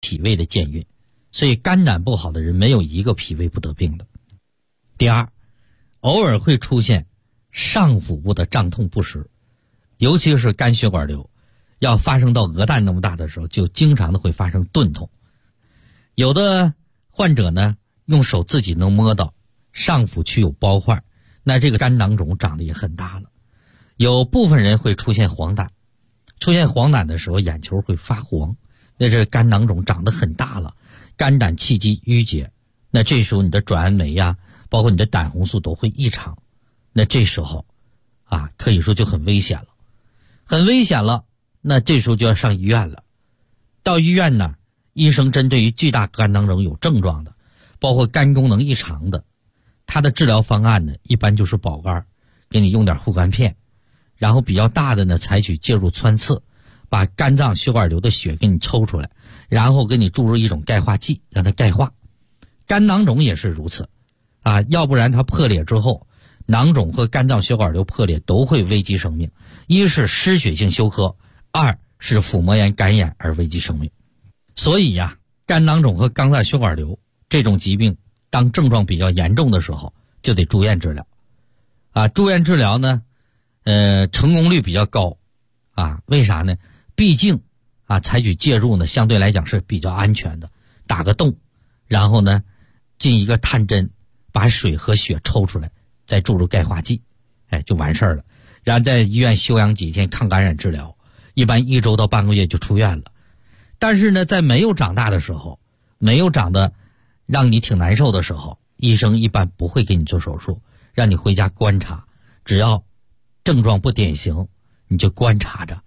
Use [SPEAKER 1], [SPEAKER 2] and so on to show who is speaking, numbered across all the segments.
[SPEAKER 1] 脾胃的健运，所以肝胆不好的人没有一个脾胃不得病的。第二，偶尔会出现上腹部的胀痛不适，尤其是肝血管瘤要发生到鹅蛋那么大的时候，就经常的会发生钝痛。有的患者呢，用手自己能摸到上腹区有包块，那这个肝囊肿长得也很大了。有部分人会出现黄疸，出现黄疸的时候眼球会发黄，那是肝囊肿长得很大了，肝胆气机淤结，那这时候你的转氨酶呀，包括你的胆红素都会异常，那这时候可以说就很危险了，很危险了。那这时候就要上医院了。到医院呢，医生针对于巨大肝囊肿有症状的，包括肝功能异常的，他的治疗方案呢，一般就是保肝，给你用点护肝片，然后比较大的呢，采取介入穿刺，把肝脏血管瘤的血给你抽出来，然后给你注入一种钙化剂，让它钙化。肝囊肿也是如此要不然它破裂之后，囊肿和肝脏血管瘤破裂都会危及生命，一是失血性休克，二是腹膜炎感染而危及生命。所以肝囊肿和肝脏血管瘤这种疾病，当症状比较严重的时候，就得住院治疗住院治疗呢成功率比较高为啥呢？毕竟采取介入呢，相对来讲是比较安全的，打个洞，然后呢进一个探针，把水和血抽出来，再注入钙化剂，就完事儿了。然后在医院休养几天，抗感染治疗，一般1周到半个月就出院了。但是呢，在没有长大的时候，没有长得让你挺难受的时候，医生一般不会给你做手术，让你回家观察，只要症状不典型，你就观察着，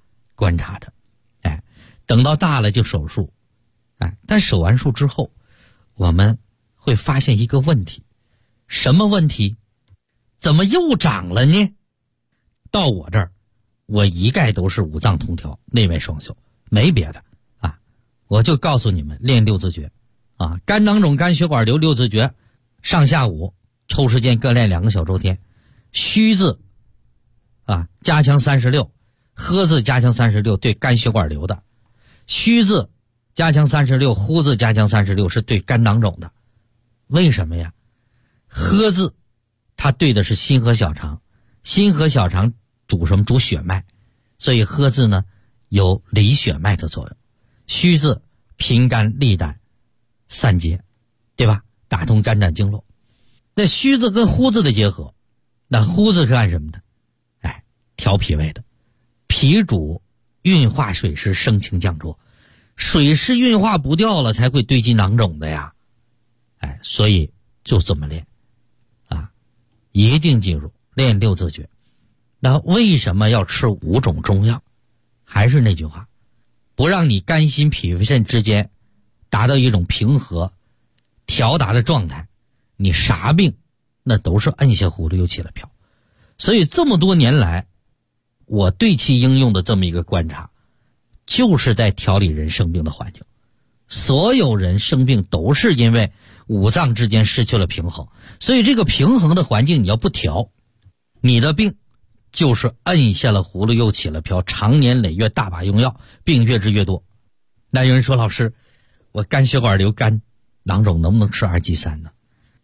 [SPEAKER 1] 等到大了就手术，但手完术之后，我们会发现一个问题。什么问题？怎么又长了呢？到我这儿，我一概都是五脏通调，内外双修，没别的我就告诉你们练六字诀肝囊肿、肝血管瘤六字诀，上下午抽时间各练2个小周天。虚字加强36，喝字加强36，对肝血管瘤的；虚字加强36，呼字加强36，是对肝囊肿的。为什么呀？喝字它对的是心和小肠，心和小肠主什么？主血脉，所以喝字呢有理血脉的作用。虚字平肝利胆散结，对吧？打通肝胆经络。那虚字跟呼字的结合，那呼字是干什么的？调脾胃的。脾主运化水湿，升清降浊，水湿运化不掉了，才会堆积囊肿的呀。所以就这么练一定记住练六字诀。那为什么要吃5种中药？还是那句话，不让你肝心脾肺肾之间达到一种平和调达的状态，你啥病那都是摁下葫芦又起了瓢。所以这么多年来，我对其应用的这么一个观察，就是在调理人生病的环境。所有人生病都是因为五脏之间失去了平衡，所以这个平衡的环境你要不调，你的病就是摁下了葫芦又起了瓢，长年累月大把用药，病越治越多。那有人说，老师，我肝血管瘤、肝囊肿能不能吃2G3呢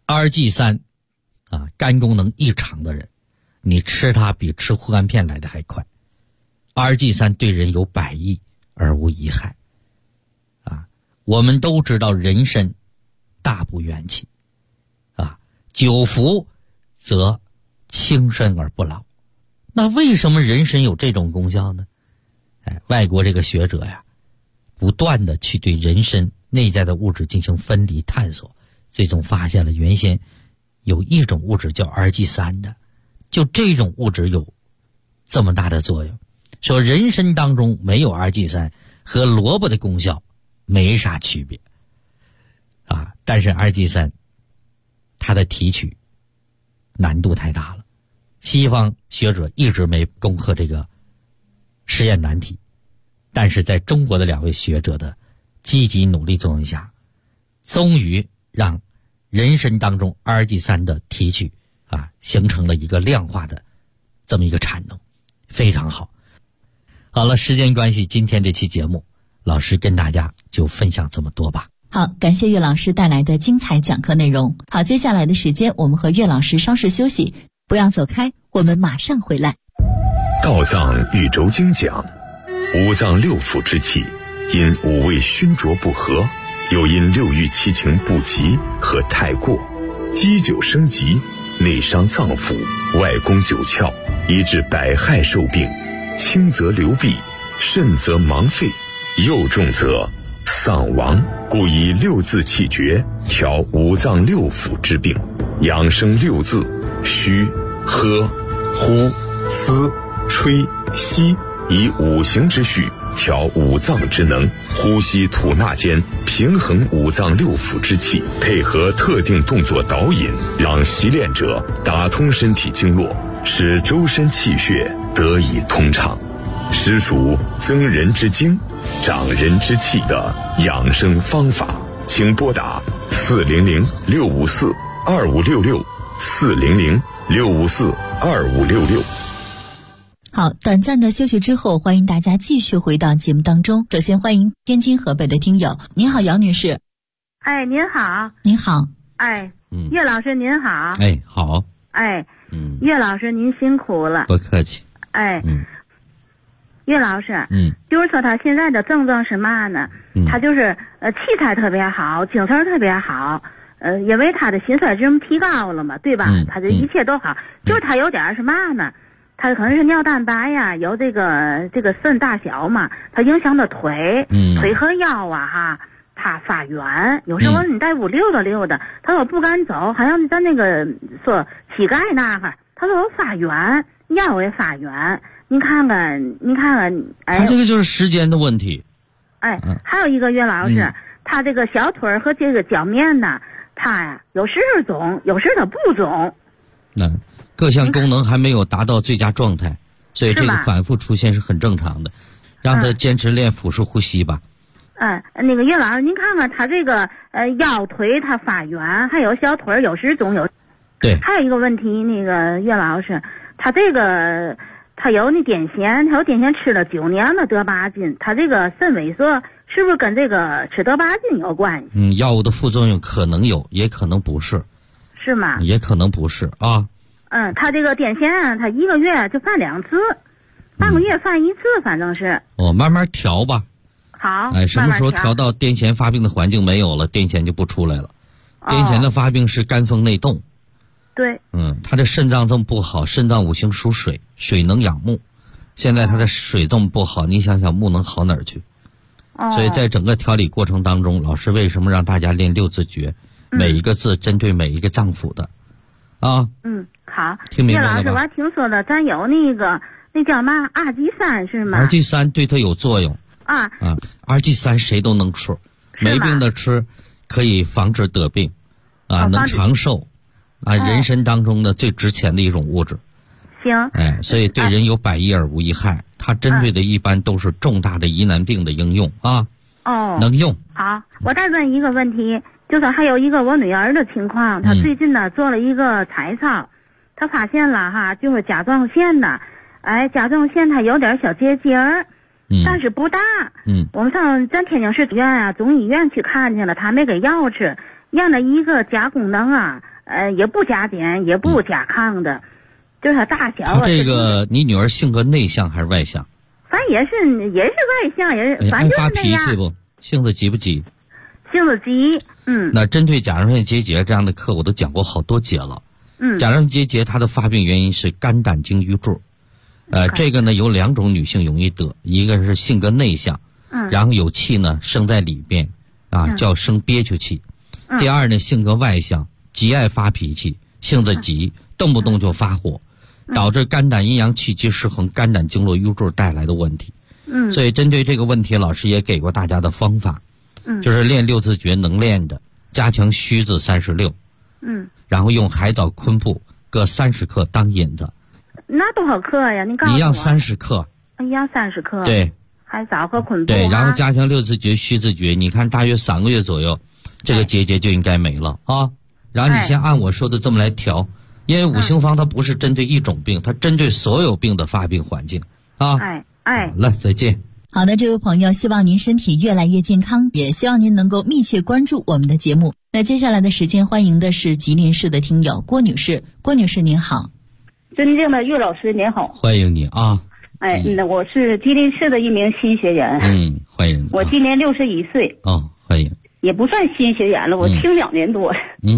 [SPEAKER 1] ？2G3肝功能异常的人，你吃它比吃护肝片来的还快。2G3对人有百益而无一害我们都知道人参大补元气久服则轻身而不老。那为什么人参有这种功效呢？外国这个学者不断的去对人参内在的物质进行分离探索，最终发现了原先有一种物质叫 2G3 的，就这种物质有这么大的作用。说人参当中没有 2G3 和萝卜的功效没啥区别但是 2G3 它的提取难度太大了，西方学者一直没攻克这个实验难题，但是在中国的2位学者的积极努力作用下，终于让人参当中 2G3 的提取形成了一个量化的这么一个产能，非常好。好了，时间关系，今天这期节目老师跟大家就分享这么多吧。
[SPEAKER 2] 好，感谢岳老师带来的精彩讲课内容。好，接下来的时间我们和岳老师稍事休息，不要走开，我们马上回来。
[SPEAKER 3] 道藏宇宙经讲，五脏六腑之气因五味熏浊不和，又因六欲七情不及和太过，积久生疾，内伤脏腑，外攻九窍，以致百害受病，轻则流弊，甚则盲废，又重则丧亡。故以六字气诀调五脏六腑之病，养生六字：虚、喝、呼、思、吹、吸，以五行之序调五脏之能，呼吸吐纳间平衡五脏六腑之气，配合特定动作导引，让习练者打通身体经络，使周身气血得以通畅，实属增人之精、长人之气的养生方法。请拨打400-654-2566 400-654-2566。
[SPEAKER 2] 好，短暂的休息之后，欢迎大家继续回到节目当中。首先欢迎天津河北的听友，您好，姚女士。
[SPEAKER 4] 哎，您好。
[SPEAKER 2] 您好。
[SPEAKER 4] 哎，岳老师您好。
[SPEAKER 1] 哎，好。
[SPEAKER 4] 哎，岳老师您辛苦了。
[SPEAKER 1] 不客气。
[SPEAKER 4] 哎，岳老师，就是说他现在的症状是嘛呢？他就是气彩特别好，精神特别好，因为他的心衰值提高了嘛，对吧？他这一切都好，就是他有点是嘛呢？他可能是尿蛋白呀，有这个肾大小嘛，他影响的腿和腰啊哈，他发圆。有时候你在屋溜达溜达，他说不敢走，好像咱那个说膝盖那块，他说我发圆，腰也发圆。您看看，哎，
[SPEAKER 1] 他这个就是时间的问题。
[SPEAKER 4] 哎，还有一个岳老师，他这个小腿和这个脚面呢，他呀有时是肿，有时他不肿。
[SPEAKER 1] 那各项功能还没有达到最佳状态，所以这个反复出现是很正常的。让他坚持练腹式呼吸吧。
[SPEAKER 4] 那个岳老师，您看看他这个腰腿他发圆，还有小腿有时肿有。
[SPEAKER 1] 对。
[SPEAKER 4] 还有一个问题，那个岳老师，他这个。他有那癫痫，他有癫痫吃了9年了，得8斤。他这个肾萎缩是不是跟这个吃得8斤有关系？
[SPEAKER 1] 药物的副作用可能有，也可能不是。
[SPEAKER 4] 是吗？
[SPEAKER 1] 也可能不是啊。
[SPEAKER 4] 他这个癫痫，他1个月就犯2次，半个月犯1次，反正是。
[SPEAKER 1] 慢慢调吧。
[SPEAKER 4] 好。
[SPEAKER 1] 什么时候调到癫痫发病的环境没有了，癫痫就不出来了。癫痫的发病是肝风内动。
[SPEAKER 4] 对。
[SPEAKER 1] 他的肾脏这么不好，肾脏五行属水，水能养木。现在他的水这么不好，你想想木能好哪儿去？所以在整个调理过程当中，老师为什么让大家练6字诀？每一个字针对每一个脏腑的。
[SPEAKER 4] 好。
[SPEAKER 1] 听明白了吧？
[SPEAKER 4] 岳老师，我还听说了，咱有那叫嘛，RG3是吗
[SPEAKER 1] ？RG3对它有作用。RG3谁都能吃，没病的吃，可以防止得病，能长寿。人参当中的最值钱的一种物质。
[SPEAKER 4] 行。
[SPEAKER 1] 所以对人有百益而无一害。它针对的一般都是重大的疑难病的应用啊。能用。
[SPEAKER 4] 好，我再问一个问题，就是还有一个我女儿的情况，她最近呢做了一个彩超，她发现了哈，就是甲状腺呢，甲状腺它有点小结节儿，但是不大。我们上咱天津市医院中医院去看去了，她没给药吃，验了一个甲功能也不加碘，也不加抗的，就是它大小。
[SPEAKER 1] 他这个你女儿性格内向还是外向？
[SPEAKER 4] 反正也是外向，也是反正就是那样。
[SPEAKER 1] 爱发脾气不？性子急不急？
[SPEAKER 4] 性子急。
[SPEAKER 1] 那针对甲状腺结节这样的课我都讲过好多节了。甲状腺结节它的发病原因是肝胆经瘀滞。这个呢有2种女性容易得，一个是性格内向，然后有气呢生在里边叫生憋屈气。第二呢性格外向，极爱发脾气，性子急，动不动就发火，导致肝胆阴阳气机失衡，肝胆经络瘀滞带来的问题。所以针对这个问题，老师也给过大家的方法，就是练6字诀能练的，加强虚字36，然后用海藻昆布各30克当引子。
[SPEAKER 4] 那多少克呀？你告诉我。
[SPEAKER 1] 一样30克。
[SPEAKER 4] 一样30克。
[SPEAKER 1] 对。
[SPEAKER 4] 海藻和昆布。
[SPEAKER 1] 对，然后加强6字诀、虚字诀，你看大约3个月左右，这个结节就应该没了啊。然后你先按我说的这么来调，因为五行方它不是针对一种病，它针对所有病的发病环境啊。
[SPEAKER 4] 好
[SPEAKER 1] 了，再见。
[SPEAKER 2] 好的，这位朋友，希望您身体越来越健康，也希望您能够密切关注我们的节目。那接下来的时间，欢迎的是吉林市的听友郭女士。郭女士您好。
[SPEAKER 5] 尊敬的岳老师您好。
[SPEAKER 1] 欢迎你啊。
[SPEAKER 5] 我是吉林市的一名新学员。
[SPEAKER 1] 欢迎你。
[SPEAKER 5] 我今年61岁。
[SPEAKER 1] 欢迎。
[SPEAKER 5] 也不算新学员了，我听2年多。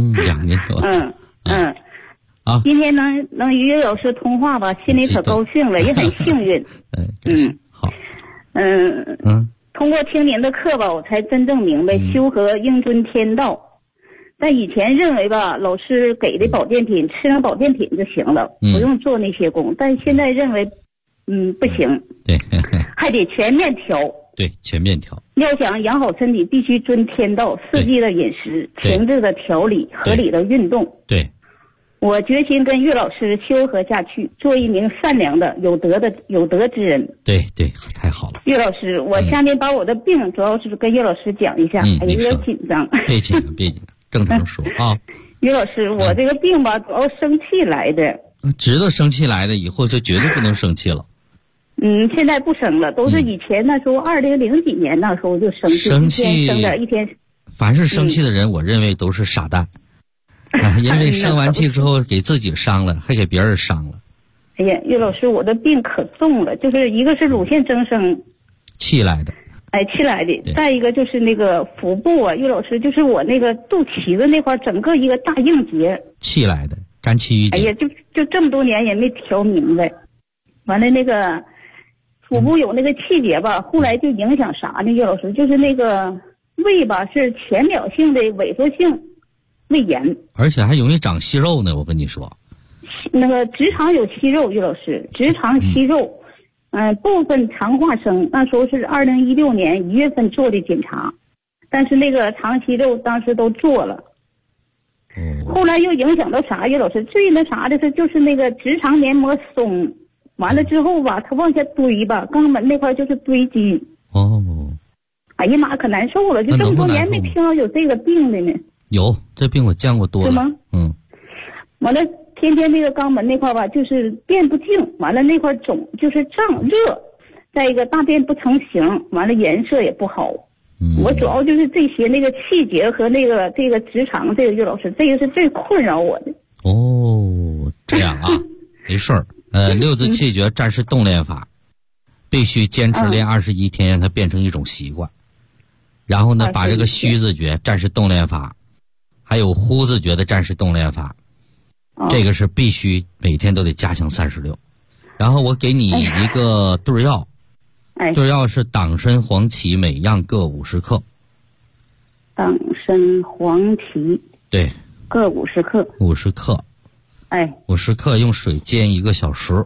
[SPEAKER 1] 2年多。
[SPEAKER 5] 今天能与岳老师通话吧，心里可高兴了，也很幸运。
[SPEAKER 1] 好。
[SPEAKER 5] 通过听您的课吧，我才真正明白修和应遵天道。但以前认为吧，老师给的保健品吃上保健品就行了，不用做那些功。但现在认为，不行。
[SPEAKER 1] 对，
[SPEAKER 5] 还得全面调。
[SPEAKER 1] 对，全面调。
[SPEAKER 5] 要想养好身体，必须遵天道，四季的饮食，停滞的调理，合理的运动。
[SPEAKER 1] 对。
[SPEAKER 5] 我决心跟岳老师修和下去，做一名善良的、有德之人。
[SPEAKER 1] 对，太好了。
[SPEAKER 5] 岳老师，我下面把我的病主要是跟岳老师讲一下，有点紧张。
[SPEAKER 1] 别紧张，正常说啊。
[SPEAKER 5] 岳老师，我这个病吧，主要生气来的。
[SPEAKER 1] 值得生气来的，以后就绝对不能生气了。
[SPEAKER 5] 现在不生了，都是以前那时候2000几年那时候就生气，
[SPEAKER 1] 生气
[SPEAKER 5] 生点一天。
[SPEAKER 1] 凡是生气的人，我认为都是傻蛋。因为生完气之后给自己伤了，还给别人伤了。
[SPEAKER 5] 哎呀，岳老师，我的病可重了，就是一个是乳腺增生，
[SPEAKER 1] 气来的。
[SPEAKER 5] 气来的。再一个就是那个腹部啊，岳老师，就是我那个肚脐子那块整个一个大硬结。
[SPEAKER 1] 气来的，肝气郁结。
[SPEAKER 5] 哎呀，就这么多年也没调明白。完了那个腹部有那个气结吧，后来就影响啥呢？岳老师，就是那个胃吧是浅表性的萎缩性胃炎，
[SPEAKER 1] 而且还容易长息肉呢。我跟你说，
[SPEAKER 5] 那个直肠有息肉，岳老师，直肠息肉，部分肠化生，那时候是2016年1月份做的检查，但是那个肠息肉当时都做了。后来又影响到啥？岳老师，最那啥的是就是那个直肠黏膜松，完了之后吧，它往下堆吧，肛门那块就是堆积。哎呀妈，可难受了，就这么多年没听到有这个病的呢。
[SPEAKER 1] 有，这病我见过多了。
[SPEAKER 5] 是吗？完了，天天那个肛门那块吧，就是便不净，完了那块肿，就是胀热，再一个大便不成形，完了颜色也不好。我主要就是这些那个气结和这个直肠，这个岳老师，这个是最困扰我的。
[SPEAKER 1] 这样啊，没事儿。6字气绝战士动练法，必须坚持练21天，让它变成一种习惯。然后呢，把这个虚字诀战士动练法，还有呼字诀的战士动练法，这个是必须每天都得加强36。然后我给你一个对药，对药是党参、黄芪，每样各50克。
[SPEAKER 5] 党参、黄芪，
[SPEAKER 1] 对，
[SPEAKER 5] 各50克。
[SPEAKER 1] 50克。50克用水煎1个小时。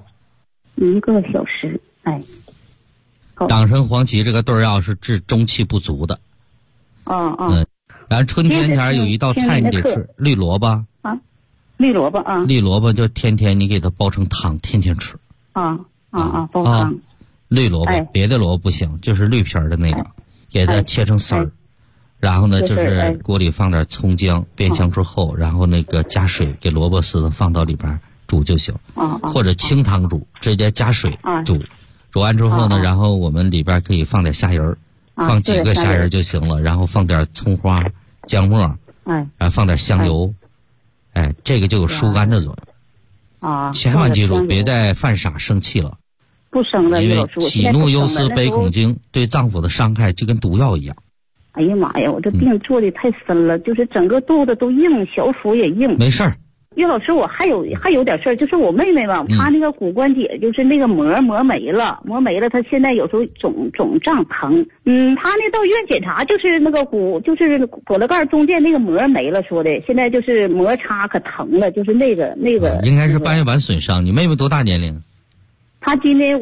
[SPEAKER 5] 1个小时。
[SPEAKER 1] 党参、黄芪这个对药是治中气不足的。然后春天前有一道菜你得吃，绿萝卜。
[SPEAKER 5] 绿萝卜啊。
[SPEAKER 1] 绿萝卜就天天你给它煲成汤，天天吃。
[SPEAKER 5] 煲汤。
[SPEAKER 1] 绿萝卜，别的萝卜不行，就是绿皮的那个，给它切成丝儿。然后呢，就是锅里放点葱姜，煸香之后，然后那个加水，给萝卜丝放到里边煮就行。或者清汤煮，直接加水煮。煮完之后呢，然后我们里边可以放点虾仁儿，放几个虾仁就行了，然后放点葱花、姜末，然后放点香油，这个就有疏肝的作用。千万记住，别再犯傻生气了。
[SPEAKER 5] 不生了，
[SPEAKER 1] 因为喜怒忧思悲恐惊对脏腑的伤害就跟毒药一样。
[SPEAKER 5] 哎呀妈呀，我这病做的太深了，就是整个肚子都硬，小腹也硬。
[SPEAKER 1] 没事儿。
[SPEAKER 5] 岳老师，我还有点事儿，就是我妹妹吧，她那个骨关节就是那个膜没了，她现在有时候肿胀疼。她那到医院检查，就是那个就是骨头盖中间那个膜没了，说的现在就是摩擦可疼了，就是那个。
[SPEAKER 1] 应该是半月板损伤。你妹妹多大年龄？
[SPEAKER 5] 她今年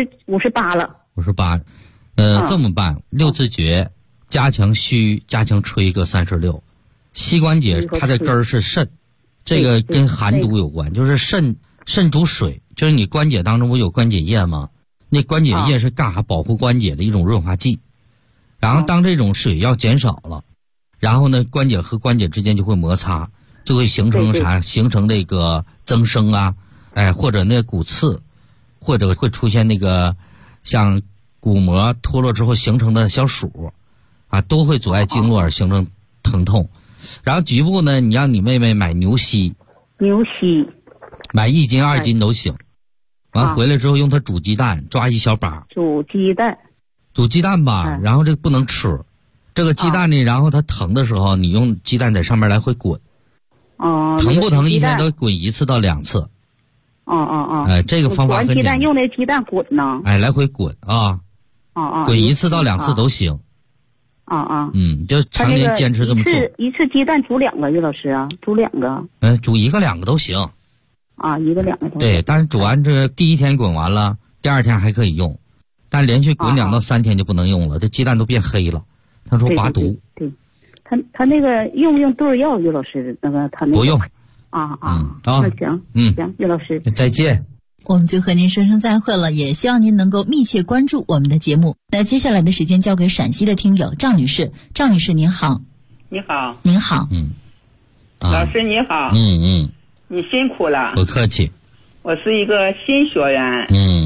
[SPEAKER 5] 58了。
[SPEAKER 1] 58，这么办？6字诀，加强虚，加强吹各36。膝关节它的根儿是肾。这个跟寒毒有关，就是肾主水，就是你关节当中不有关节液吗？那关节液是干啥？保护关节的一种润滑剂。然后当这种水要减少了，然后呢，关节和关节之间就会摩擦，就会形成啥？形成那个增生啊，或者那个骨刺，或者会出现那个像骨膜脱落之后形成的小鼠啊，都会阻碍经络而形成疼痛。然后局部呢，你让你妹妹买牛膝，买1斤2斤都行。完回来之后用它煮鸡蛋，抓一小把。
[SPEAKER 5] 煮鸡蛋吧，
[SPEAKER 1] 然后这个不能吃。这个鸡蛋呢，然后它疼的时候，你用鸡蛋在上面来回滚。疼不疼？一天都滚1次到2次。这个方法很简单。
[SPEAKER 5] 鸡蛋用那鸡蛋滚呢？
[SPEAKER 1] 来回滚啊。滚1次到2次都行。就常年坚持这么做。
[SPEAKER 5] 一次鸡蛋煮2个，岳老师啊，煮2个。
[SPEAKER 1] 煮1个2个都行。
[SPEAKER 5] 1个2个都行。
[SPEAKER 1] 对，但是煮完这第1天滚完了，第2天还可以用，但连续滚2到3天就不能用了，这鸡蛋都变黑了，他说拔毒。
[SPEAKER 5] 对，他那个用不用对药？岳老师那个他那个
[SPEAKER 1] 不用。
[SPEAKER 5] 那行，行，岳老师
[SPEAKER 1] 再见。
[SPEAKER 2] 我们就和您说声再会了，也希望您能够密切关注我们的节目。那接下来的时间交给陕西的听友赵女士。赵女士您好。
[SPEAKER 6] 你好。
[SPEAKER 2] 您好。
[SPEAKER 6] 老师你好。你辛苦了。
[SPEAKER 1] 不客气。
[SPEAKER 6] 我是一个新学员。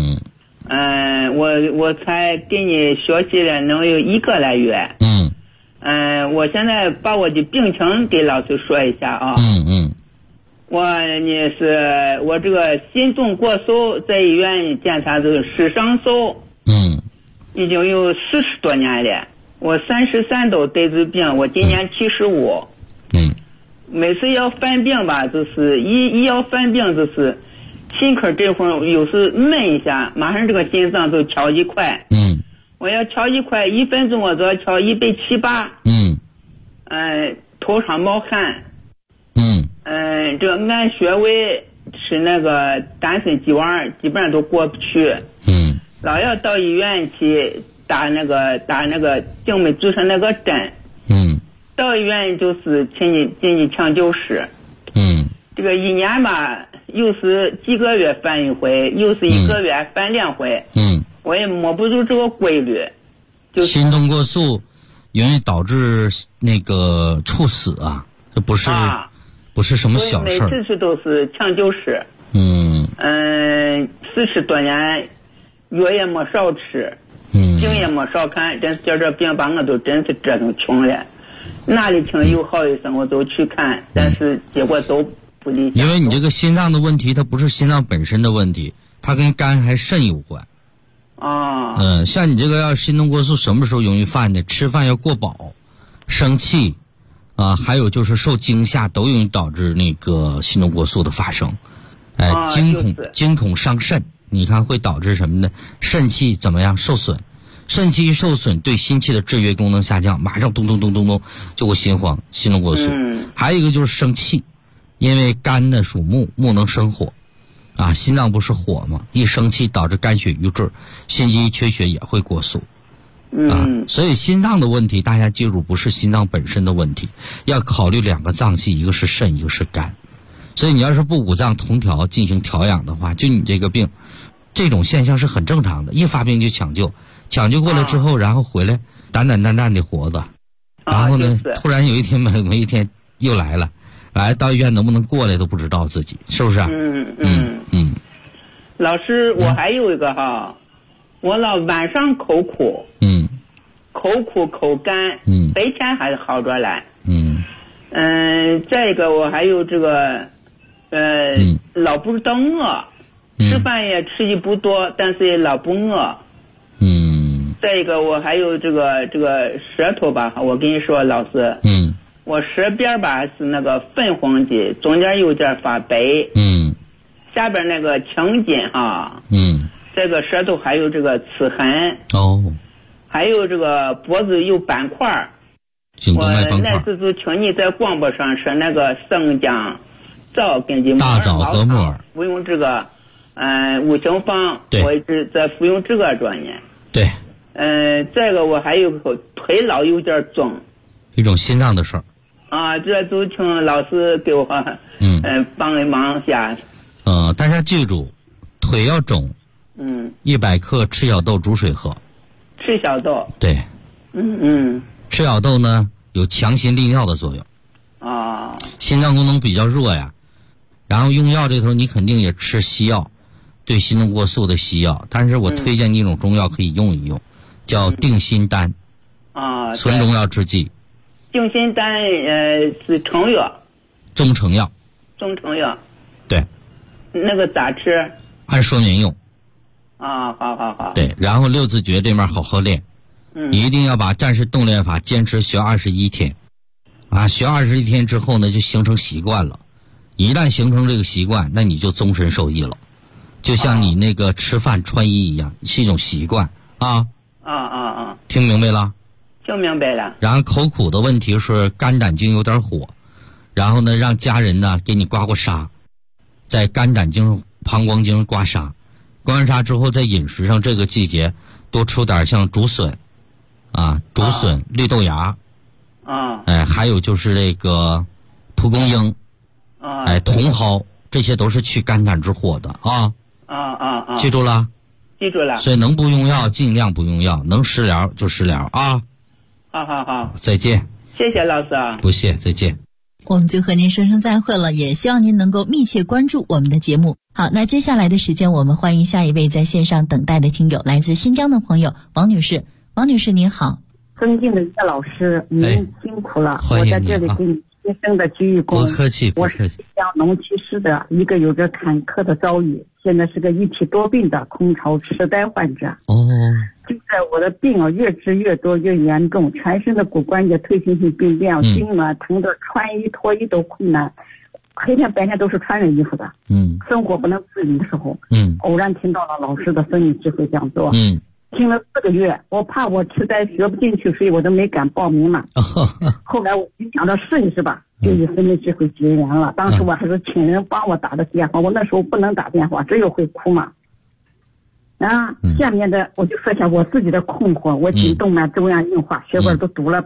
[SPEAKER 6] 我才给你学习了能有1个来月。我现在把我的病情给老师说一下啊。我这个心动过速，在医院检查的室上素。已经有40多年了。我33都得这病，我今年75。每次要犯病吧，就是一要犯病就是心口这会儿有时闷一下，马上这个心脏就跳1块。我要跳1块，1分钟我都要跳170、180。头上冒汗。这个按穴位吃那个丹参鸡丸，基本上都过不去。老要到医院去打那个静脉注射那个针。到医院就是请你进去抢救室。这个1年吧，又是几个月犯1回，又是1个月犯2回。我也摸不住这个规律。就是
[SPEAKER 1] 心动过速容易导致那个猝死啊，这不是什么小事。
[SPEAKER 6] 每次都是抢救室。40多年，药也没少吃，病也没少看，真是叫这病把我都真是折腾穷了。哪里听有好医生我都去看，但是结果都不理想。
[SPEAKER 1] 因为你这个心脏的问题，它不是心脏本身的问题，它跟肝还肾有关。像你这个要心动过速，什么时候容易犯呢？吃饭要过饱，生气还有就是受惊吓，都容易导致那个心动过速的发生。惊恐伤肾，你看会导致什么呢？肾气怎么样受损？肾气一受损，对心气的制约功能下降，马上咚咚咚咚咚就会心慌、心动过速。还有一个就是生气，因为肝呢属木，木能生火心脏不是火吗？一生气导致肝血瘀滞，心肌缺血也会过速。所以心脏的问题大家记住，不是心脏本身的问题，要考虑2个脏器，一个是肾，一个是肝。所以你要是不5脏同调进行调养的话，就你这个病，这种现象是很正常的。一发病就抢救过来之后，然后回来胆胆战战的活着，然后呢，突然有一天某一天又来了，到医院能不能过来都不知道自己，是不是？
[SPEAKER 6] 老师，我还有一个我老晚上口苦。口苦口干。白天还是好着来。再一个我还有这个老不知道饿，吃饭也吃的不多，但是也老不饿。再一个我还有这个舌头吧，我跟你说老师。我舌边吧是那个粉红的，中间有点发白。下边那个青筋这个舌头还有这个刺痕。还有这个脖子有斑块。我那次就听你在广播上说那个生姜枣跟的
[SPEAKER 1] 大枣和木耳
[SPEAKER 6] 服用这个五行方，我一直在服用这个专业。
[SPEAKER 1] 对。
[SPEAKER 6] 这个我还有口腿老有点肿，
[SPEAKER 1] 一种心脏的事儿。
[SPEAKER 6] 这就请老师给我帮个忙下。
[SPEAKER 1] 大家记住，腿要肿，100克赤小豆煮水喝。
[SPEAKER 6] 赤小豆。
[SPEAKER 1] 对。赤小豆呢有强心利尿的作用。心脏功能比较弱呀，然后用药这头你肯定也吃西药， 对心动过速的西药，但是我推荐你一种中药可以用一用，叫定心丹。存中药之剂。
[SPEAKER 6] 定心丹是成药。
[SPEAKER 1] 中成药。
[SPEAKER 6] 中成药。
[SPEAKER 1] 对。
[SPEAKER 6] 那个咋吃？
[SPEAKER 1] 按说明用。
[SPEAKER 6] 好。
[SPEAKER 1] 对，然后六字诀这面好好练。你一定要把战士动练法坚持学21天。学21天之后呢，就形成习惯了。一旦形成这个习惯，那你就终身受益了。就像你那个吃饭穿衣一样，是一种习惯啊。听明白了？
[SPEAKER 6] 听明白了。
[SPEAKER 1] 然后口苦的问题是肝胆经有点火，然后呢，让家人呢给你刮痧，在肝胆经、膀胱经刮痧，刮完痧之后，在饮食上这个季节多吃点像竹笋，竹笋、绿豆芽，还有就是这个蒲公英，茼蒿，这些都是去肝胆之火的啊。记住了。
[SPEAKER 6] 记住了。
[SPEAKER 1] 所以能不用药尽量不用药，能食疗就食疗啊。
[SPEAKER 6] 好。
[SPEAKER 1] 再见。
[SPEAKER 6] 谢谢老师啊。
[SPEAKER 1] 不谢，再见。
[SPEAKER 2] 我们就和您说声再会了，也希望您能够密切关注我们的节目。好，那接下来的时间，我们欢迎下一位在线上等待的听友，来自新疆的朋友王女士。王女士您好。
[SPEAKER 7] 尊敬的叶老师，您辛苦了，
[SPEAKER 1] 我
[SPEAKER 7] 在这里给你贴身的鞠一躬。
[SPEAKER 1] 不客气。
[SPEAKER 7] 我是新疆农区市的一个有着坎坷的遭遇，现在是个一体多病的空巢痴呆患者。就在我的病越治越多越严重，全身的骨关节退行性病变，痉挛疼得穿衣脱衣都困难，黑天白天都是穿着衣服的。生活不能自理的时候，偶然听到了老师的生命智慧讲座。听了4个月，我怕我痴呆学不进去，所以我都没敢报名嘛。后来我就想着试一试吧，就与生命智慧结缘了。当时我还是请人帮我打的电话，我那时候不能打电话，只有会哭嘛。下面的我就说一下我自己的困惑，我颈动脉粥样硬化，血管都堵了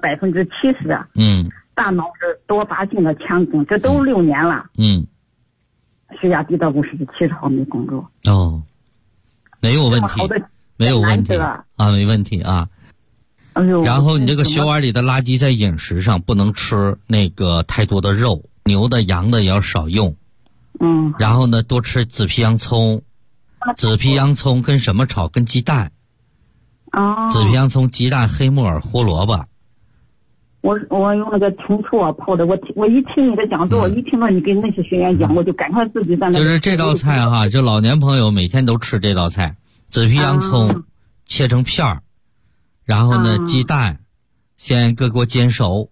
[SPEAKER 7] 70%。大脑是多发性的腔梗，这都6年了。血压低到57毫米汞柱。
[SPEAKER 1] 没有问题。没有问题没问题啊。然后你这个血管里的垃圾在饮食上不能吃那个太多的肉，牛的羊的也要少用。然后呢，多吃紫皮洋葱。紫皮洋葱跟什么炒？跟鸡蛋。紫皮洋葱、鸡蛋、黑木耳、胡萝卜。
[SPEAKER 7] 我用那个陈醋泡的。我一听你的讲座，我一听到你跟那些学员讲，我就赶快自己在那。
[SPEAKER 1] 就是这道菜就老年朋友每天都吃这道菜。紫皮洋葱切成片儿，然后呢，鸡蛋先各锅煎熟。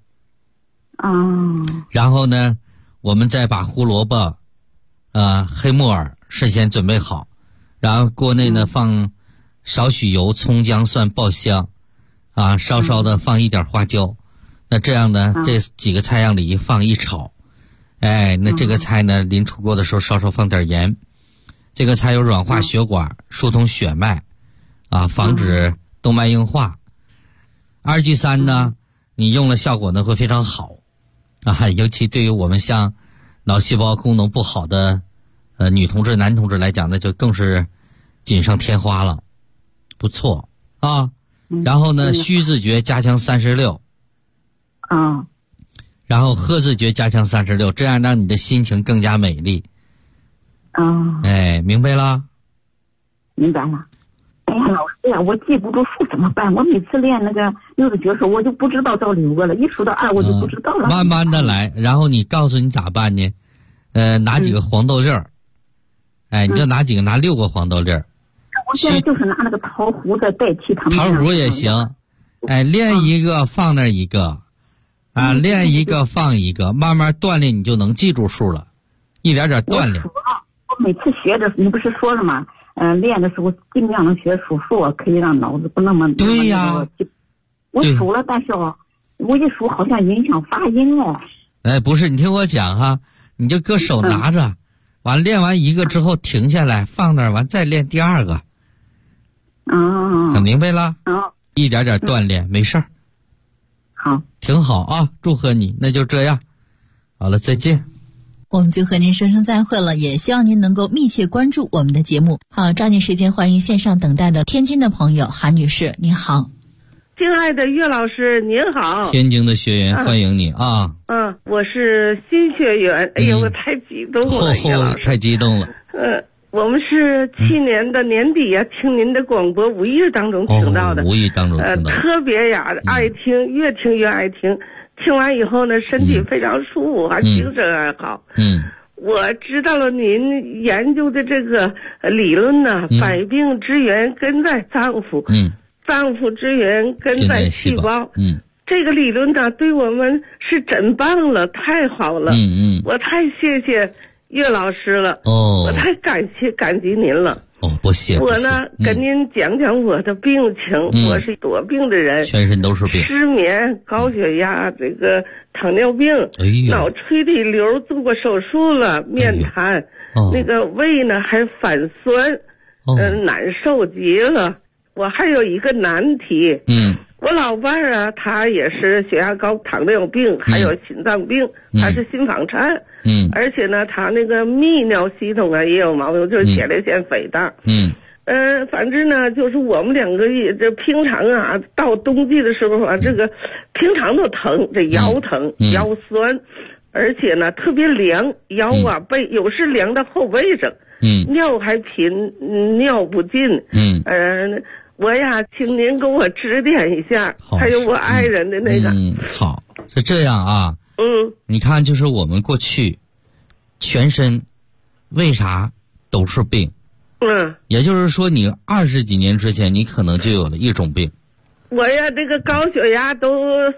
[SPEAKER 1] 然后呢，我们再把胡萝卜、黑木耳事先准备好，然后锅内呢放少许油、葱姜蒜爆香，稍稍的放一点花椒。那这样呢，这几个菜样里一放一炒，那这个菜呢临出锅的时候稍稍放点盐。这个菜有软化血管、疏通血脉，防止动脉硬化。2G3呢，你用了效果呢会非常好，尤其对于我们像脑细胞功能不好的女同志、男同志来讲呢，就更是锦上添花了，不错啊。然后呢，虚字诀加强36，然后喝字诀加强36，这样让你的心情更加美丽。明白了。
[SPEAKER 7] 明白了。哎呀，老师呀，我记不住数怎么办？我每次练那个6字诀时候，我就不知道到6个了，一数到2我就不知道了。
[SPEAKER 1] 慢慢的来，然后你告诉你咋办呢？拿几个黄豆粒儿，你就拿几个，拿6个黄豆粒儿。
[SPEAKER 7] 我现在就是拿那个桃核在代替它们。
[SPEAKER 1] 桃核也行。练一个放那一个，练一个放一个，慢慢锻炼你就能记住数了，一点点锻炼。
[SPEAKER 7] 我每次学的，你不是说了吗？练的时候尽量能学数数，可以让脑子不那么。
[SPEAKER 1] 对呀。
[SPEAKER 7] 我数了，但是我一数好像影响发音了。
[SPEAKER 1] 不是，你听我讲哈，你就搁手拿着，完练完一个之后停下来，放那儿，完再练第2个。很明白了。一点点锻炼，没事儿。
[SPEAKER 7] 好，
[SPEAKER 1] 挺好啊，祝贺你。那就这样，好了，再见。
[SPEAKER 2] 我们就和您说声再会了，也希望您能够密切关注我们的节目。好，抓紧时间欢迎线上等待的天津的朋友韩女士，您好。
[SPEAKER 8] 亲爱的岳老师您好。
[SPEAKER 1] 天津的学员欢迎你啊。
[SPEAKER 8] 我是新学员。哎呀，我太激动了，岳老师
[SPEAKER 1] 太激动了。
[SPEAKER 8] 我们是去年的年底呀，听您的广播，无意当中听到的，
[SPEAKER 1] 无意当中听到的，
[SPEAKER 8] 特别呀爱听，越听越爱听。听完以后呢，身体非常舒服，还精神还好。我知道了您研究的这个理论呢，百病之源根在脏腑，脏腑之源根在细胞。这个理论呢，对我们是真棒了，太好了。我太谢谢岳老师了。我太感激您了。
[SPEAKER 1] 不谢。
[SPEAKER 8] 我呢，跟您讲讲我的病情。我是多病的人，
[SPEAKER 1] 全身都是病，
[SPEAKER 8] 失眠、高血压，这个糖尿病，脑垂体瘤做过手术了，面瘫，那个胃呢还反酸，难受极了。我还有一个难题，我老伴儿啊，他也是血压高、糖尿病，还有心脏病，他是心房颤，而且呢，他那个泌尿系统啊也有毛病，就是前列腺肥大，反正呢，就是我们两个也这平常啊，到冬季的时候啊，这个平常都疼，这腰疼、腰酸，而且呢特别凉，腰啊背有时凉到后背上，尿还频，尿不尽，我呀，请您给我指点一下，还有我爱人的那个。
[SPEAKER 1] 好，是这样啊。你看，就是我们过去全身为啥都是病？也就是说，你20几年之前，你可能就有了一种病。
[SPEAKER 8] 我呀，这个高血压都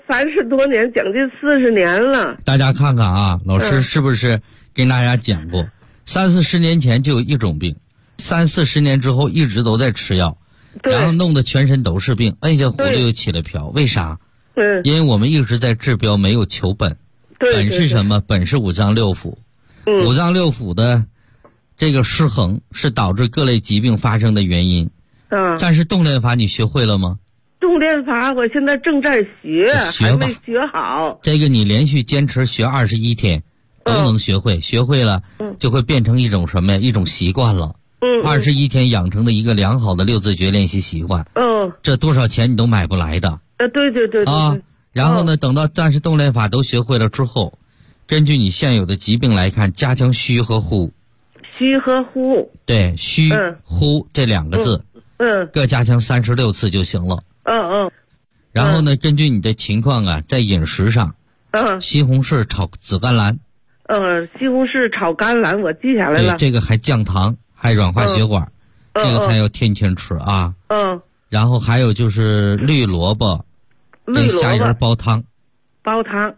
[SPEAKER 8] 30多年，将近40年了。
[SPEAKER 1] 大家看看啊，老师是不是跟大家讲过，30、40年前就有一种病，30、40年之后一直都在吃药。然后弄得全身都是病，摁下葫芦又起了瓢。为啥？因为我们一直在治标，没有求本。本是什么？本是五脏六腑。五脏六腑的这个失衡是导致各类疾病发生的原因。但是动练法你学会了吗？
[SPEAKER 8] 动练法我现在正在学，还没学好。
[SPEAKER 1] 这个你连续坚持学21天都能学会，学会了就会变成一种什么呀？一种习惯了。21天养成的一个良好的6字诀练习习惯。这多少钱你都买不来的。
[SPEAKER 8] 对
[SPEAKER 1] 啊。然后呢，等到但是动练法都学会了之后，根据你现有的疾病来看，加强虚和呼。
[SPEAKER 8] 虚和呼。
[SPEAKER 1] 对，虚、呼这2个字，各加强36次就行了。然后呢，根据你的情况啊，在饮食上，西红柿炒紫甘蓝。
[SPEAKER 8] 西红柿炒甘蓝我记下来了。
[SPEAKER 1] 对，这个还降糖。还软化血管，这个才要天天吃啊。然后还有就是绿萝卜，跟虾仁煲汤。
[SPEAKER 8] 煲汤。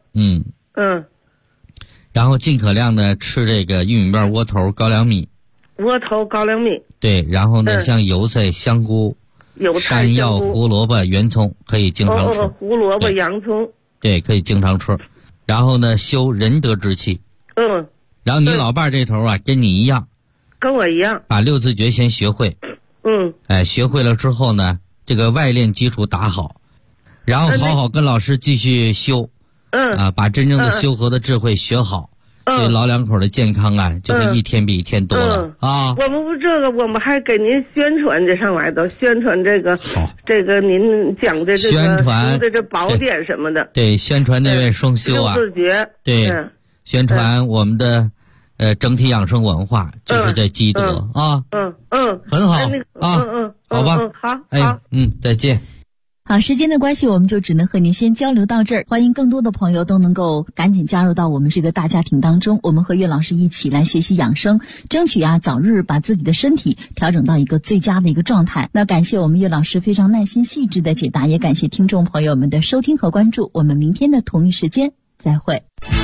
[SPEAKER 1] 然后尽可量的吃这个玉米面、窝头、高粱米。
[SPEAKER 8] 窝头、高粱米。
[SPEAKER 1] 对，然后呢，像油菜、香菇、山药、胡萝卜、圆葱可以经常吃。
[SPEAKER 8] 胡萝卜、洋葱。
[SPEAKER 1] 对，可以经常吃。然后呢，修仁德之气。然后你老伴这头啊，跟你一样。
[SPEAKER 8] 跟我一样，
[SPEAKER 1] 把6字诀先学会。学会了之后呢，这个外练基础打好，然后好好跟老师继续修。把真正的修和的智慧学好，对老两口的健康啊，就会一天比一天多了啊。
[SPEAKER 8] 我们不这个，我们还给您宣传这上来的，宣传这个这个您讲的这个
[SPEAKER 1] 宣传
[SPEAKER 8] 的这宝典什么的。
[SPEAKER 1] 对，宣传那位双修啊。
[SPEAKER 8] 6字诀。
[SPEAKER 1] 对，宣传我们的。整体养生文化就是在积德啊。很好啊。好吧。
[SPEAKER 8] 好。
[SPEAKER 1] 再见。
[SPEAKER 2] 好，时间的关系，我们就只能和您先交流到这儿。欢迎更多的朋友都能够赶紧加入到我们这个大家庭当中，我们和岳老师一起来学习养生，争取早日把自己的身体调整到一个最佳的一个状态。那感谢我们岳老师非常耐心细致的解答，也感谢听众朋友们的收听和关注。我们明天的同一时间再会。